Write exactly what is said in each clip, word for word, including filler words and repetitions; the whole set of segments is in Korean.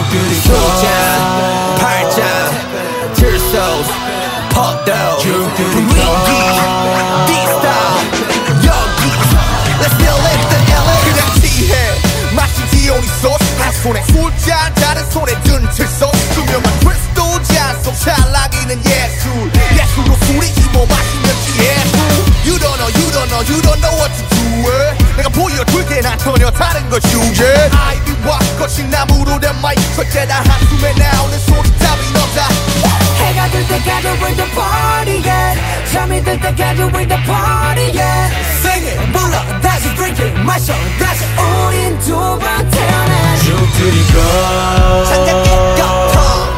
소장 팔짱 들소 퍼도 분위기 디스타일 여기 Let's still live the 엘에이 그냥 취해 마시지 오니 소스 한 손에 술잔 다른 손에 든틀 소스 투명한 크리스탈 잔속 찰나기는 예술 예술로 술이 입어 마시면 예술 You don't know you don't know you don't know what to do it. 내가 보여줄게 난 전혀 다른 것 주제 아이비와 거친 나무로 된 마이크 절대 다 한숨에 나오는 소리 따윈 없다 해가 들 때까지 we're the party yeah 잠이 들 때까지 we're the party yeah Sing it 불러 다시 drink it 마셔 다시 우린 두 번 태어나 죽들이고 창작의 거통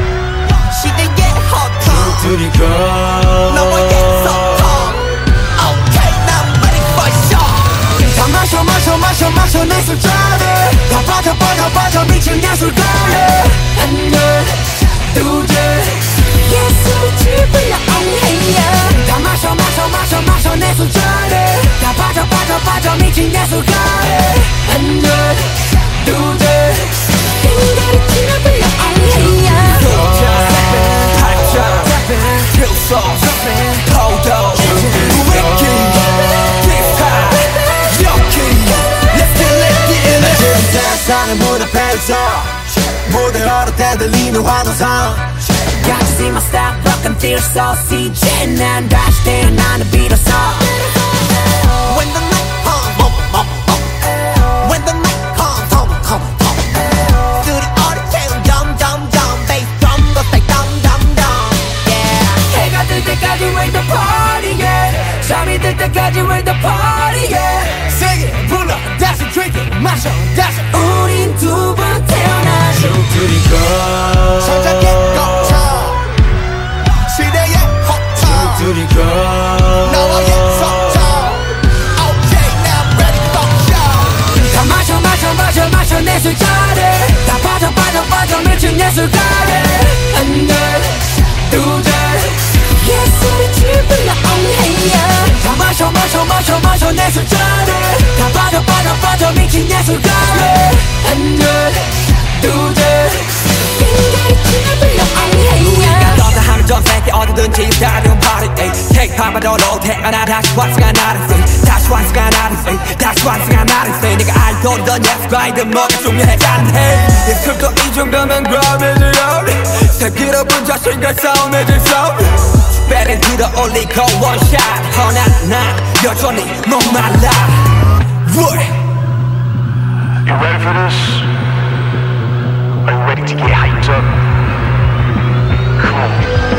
시대의 허통 죽들이고 너와의 소통 Okay now I'm ready for show 다 마셔 마셔 마셔 마셔 내 술자리 다 빠져 빠져 빠져 미친 예술가래 하나 둘셋 예술이 지불려 oh hey yeah 다 마셔 마셔 마셔 마셔 내 술자리 다 빠져 빠져 빠져 미친 예술가래 하나 둘셋 인간이 지불려 oh hey yeah 소장 팔짱 들소 퍼도 분위기 디스타일 여기 Let's still live the 엘에이 세상의 문 앞에서 무대로 대들리는 환호성 Got to see my style, rock and feel so 이제 난 다시 태어나는 비로소 When the night comes bum bum bum When the night comes come come come 둘이 어리채운 덤덤덤 Bass drum 더 say dum dum dum Yeah 해가 뜰 때까지 we're the party yeah 잠이 들 때까지 we're the party yeah Sing it 불러 다시 drink it 마셔 다시 우린 두 번 태어나 죽들이고 천장의 거쳐 시대의 허통 죽들이고 너와의 소통 Okay now I'm ready for show 다 마셔 마셔 마셔 마셔 내 술자리 다 빠져 빠져 빠져 미친 예술가래 하나 둘셋 예술이 지불려 oh hey yeah 다 마셔 마셔 마셔 마셔 내 술자리 다 빠져 빠져 빠져 미친 예술가래 하나 둘셋 인간이 지불려 oh hey yeah 너다 하면 전 세계 어디든지 다른 party K-팝으로 태어나 다시 왔으가 나를 say 다시 왔으가 나를 say 다시 왔으가 나를 say 내가 알던 예술가이든 뭐가 중요하지 해 예술도 이 정도면 그럼이지요 새끼로분 자신과 싸움해질 싸움 배를 들어 올리고 원샷 허나 난 여전히 목말라 What? You ready for this? Are you ready to get hyped up? Come on.